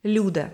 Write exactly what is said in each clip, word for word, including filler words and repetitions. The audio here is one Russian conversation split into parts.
Люда.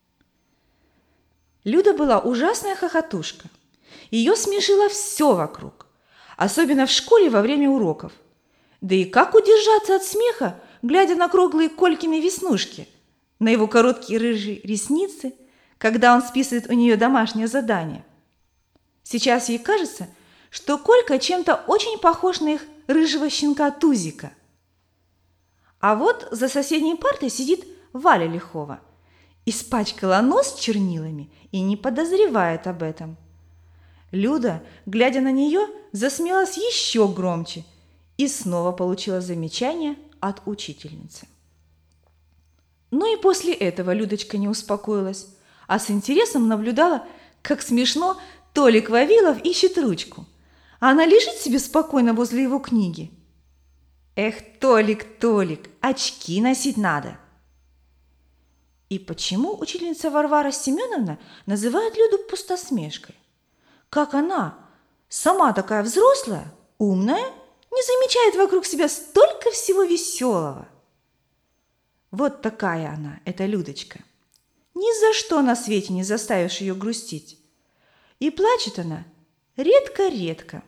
Люда была ужасная хохотушка. Ее смешило все вокруг, особенно в школе во время уроков. Да и как удержаться от смеха, глядя на круглые Колькины веснушки, на его короткие рыжие ресницы, когда он списывает у нее домашнее задание. Сейчас ей кажется, что Колька чем-то очень похож на их рыжего щенка Тузика. А вот за соседней партой сидит Валя Лихова. Испачкала нос чернилами и не подозревает об этом. Люда, глядя на нее, засмеялась еще громче и снова получила замечание от учительницы. Ну и после этого Людочка не успокоилась, а с интересом наблюдала, как смешно Толик Вавилов ищет ручку. А она лежит себе спокойно возле его книги. Эх, Толик, Толик, очки носить надо. И почему учительница Варвара Семеновна называет Люду пустосмешкой? Как она, сама такая взрослая, умная, не замечает вокруг себя столько всего веселого? Вот такая она, эта Людочка. Ни за что на свете не заставишь ее грустить. И плачет она редко-редко.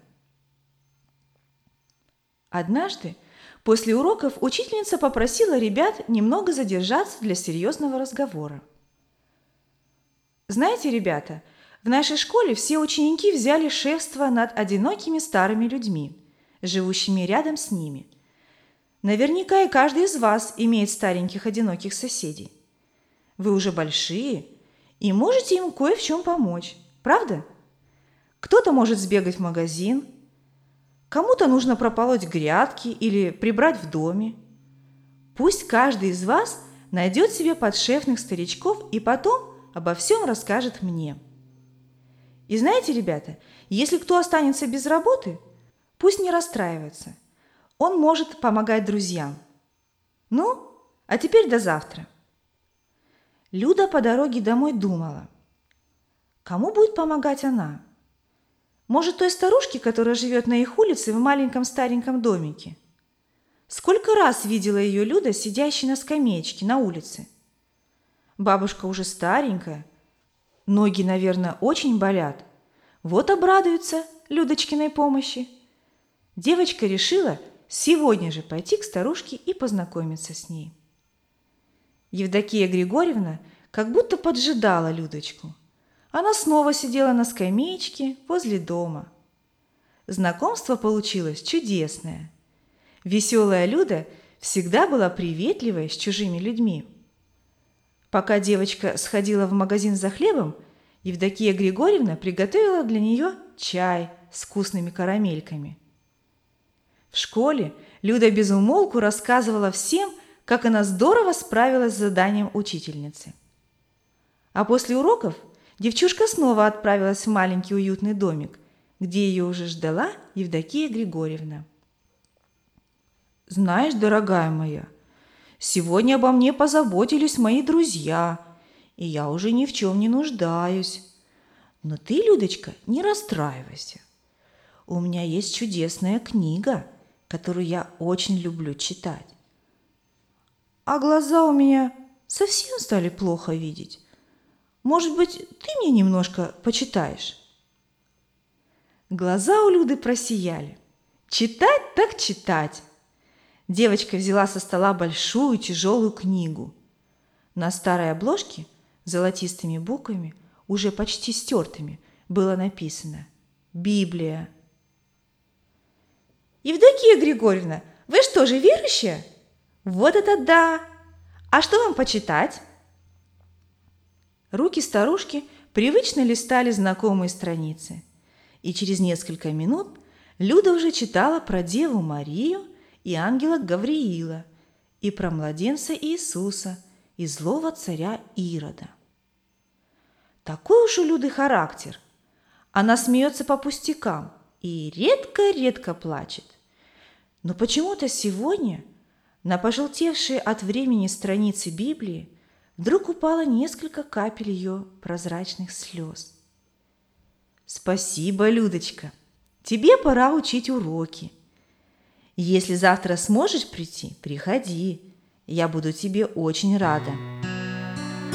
Однажды после уроков учительница попросила ребят немного задержаться для серьезного разговора. Знаете, ребята, в нашей школе все ученики взяли шефство над одинокими старыми людьми, живущими рядом с ними. Наверняка и каждый из вас имеет стареньких одиноких соседей. Вы уже большие и можете им кое в чем помочь, правда? Кто-то может сбегать в магазин, кому-то нужно прополоть грядки или прибрать в доме. Пусть каждый из вас найдет себе подшефных старичков и потом обо всем расскажет мне. И знаете, ребята, если кто останется без работы, пусть не расстраивается. Он может помогать друзьям. Ну, а теперь до завтра. Люда по дороге домой думала, кому будет помогать она? Может, той старушке, которая живет на их улице в маленьком стареньком домике? Сколько раз видела ее Люда, сидящей на скамеечке на улице? Бабушка уже старенькая, ноги, наверное, очень болят. Вот обрадуется Людочкиной помощи. Девочка решила сегодня же пойти к старушке и познакомиться с ней. Евдокия Григорьевна как будто поджидала Людочку. Она снова сидела на скамеечке возле дома. Знакомство получилось чудесное. Веселая Люда всегда была приветливой с чужими людьми. Пока девочка сходила в магазин за хлебом, Евдокия Григорьевна приготовила для нее чай с вкусными карамельками. В школе Люда без умолку рассказывала всем, как она здорово справилась с заданием учительницы. А после уроков девчушка снова отправилась в маленький уютный домик, где ее уже ждала Евдокия Григорьевна. «Знаешь, дорогая моя, сегодня обо мне позаботились мои друзья, и я уже ни в чем не нуждаюсь. Но ты, Людочка, не расстраивайся. У меня есть чудесная книга, которую я очень люблю читать. А глаза у меня совсем стали плохо видеть. Может быть, ты мне немножко почитаешь?» Глаза у Люды просияли. Читать так читать. Девочка взяла со стола большую тяжелую книгу. На старой обложке золотистыми буквами, уже почти стертыми, было написано «Библия». «Евдокия Григорьевна, вы что же верующая? Вот это да! А что вам почитать?» Руки старушки привычно листали знакомые страницы, и через несколько минут Люда уже читала про Деву Марию и ангела Гавриила, и про младенца Иисуса и злого царя Ирода. Такой уж у Люды характер. Она смеется по пустякам и редко-редко плачет. Но почему-то сегодня на пожелтевшие от времени страницы Библии вдруг упало несколько капель ее прозрачных слез. «Спасибо, Людочка, тебе пора учить уроки. Если завтра сможешь прийти, приходи, я буду тебе очень рада».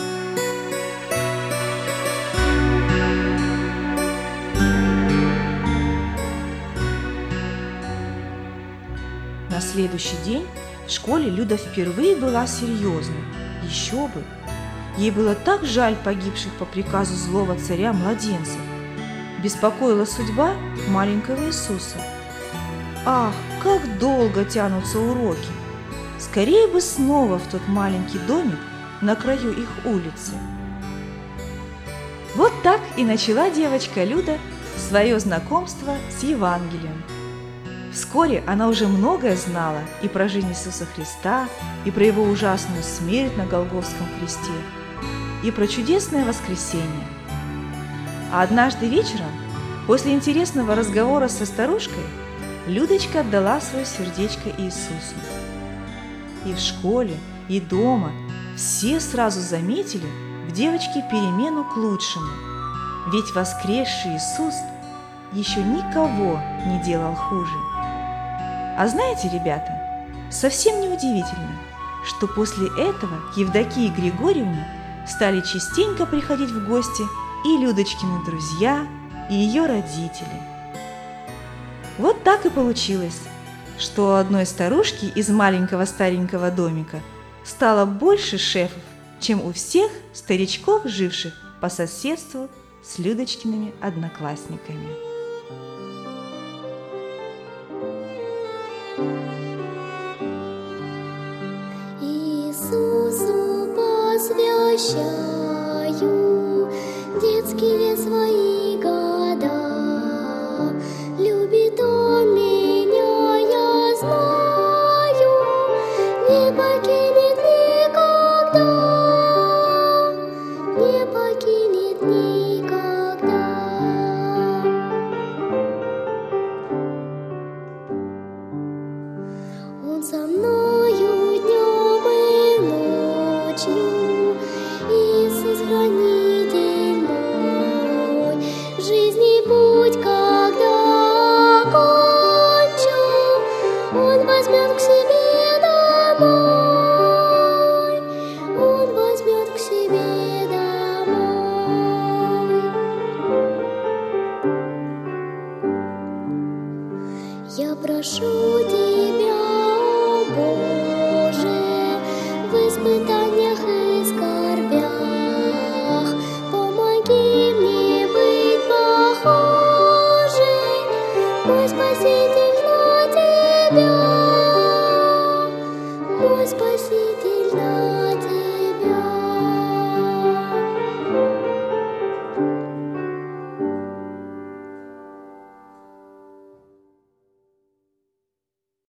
следующий день в школе Люда впервые была серьезной. Еще бы! Ей было так жаль погибших по приказу злого царя младенцев. Беспокоила судьба маленького Иисуса. Ах, как долго тянутся уроки! Скорее бы снова в тот маленький домик на краю их улицы. Вот так и начала девочка Люда свое знакомство с Евангелием. Вскоре она уже многое знала и про жизнь Иисуса Христа, и про Его ужасную смерть на Голгофском кресте, и про чудесное воскресение. А однажды вечером, после интересного разговора со старушкой, Людочка отдала свое сердечко Иисусу. И в школе, и дома все сразу заметили в девочке перемену к лучшему, ведь воскресший Иисус еще никого не делал хуже. А знаете, ребята, совсем неудивительно, что после этого к Евдокии Григорьевне стали частенько приходить в гости и Людочкины друзья, и ее родители. Вот так и получилось, что у одной старушки из маленького старенького домика стало больше шефов, чем у всех старичков, живших по соседству с Людочкиными одноклассниками. Иисусу посвящаю детские свои года. Любит Он меня, я знаю, не покинет никогда, не покинет никогда. Он со мною днем и ночью.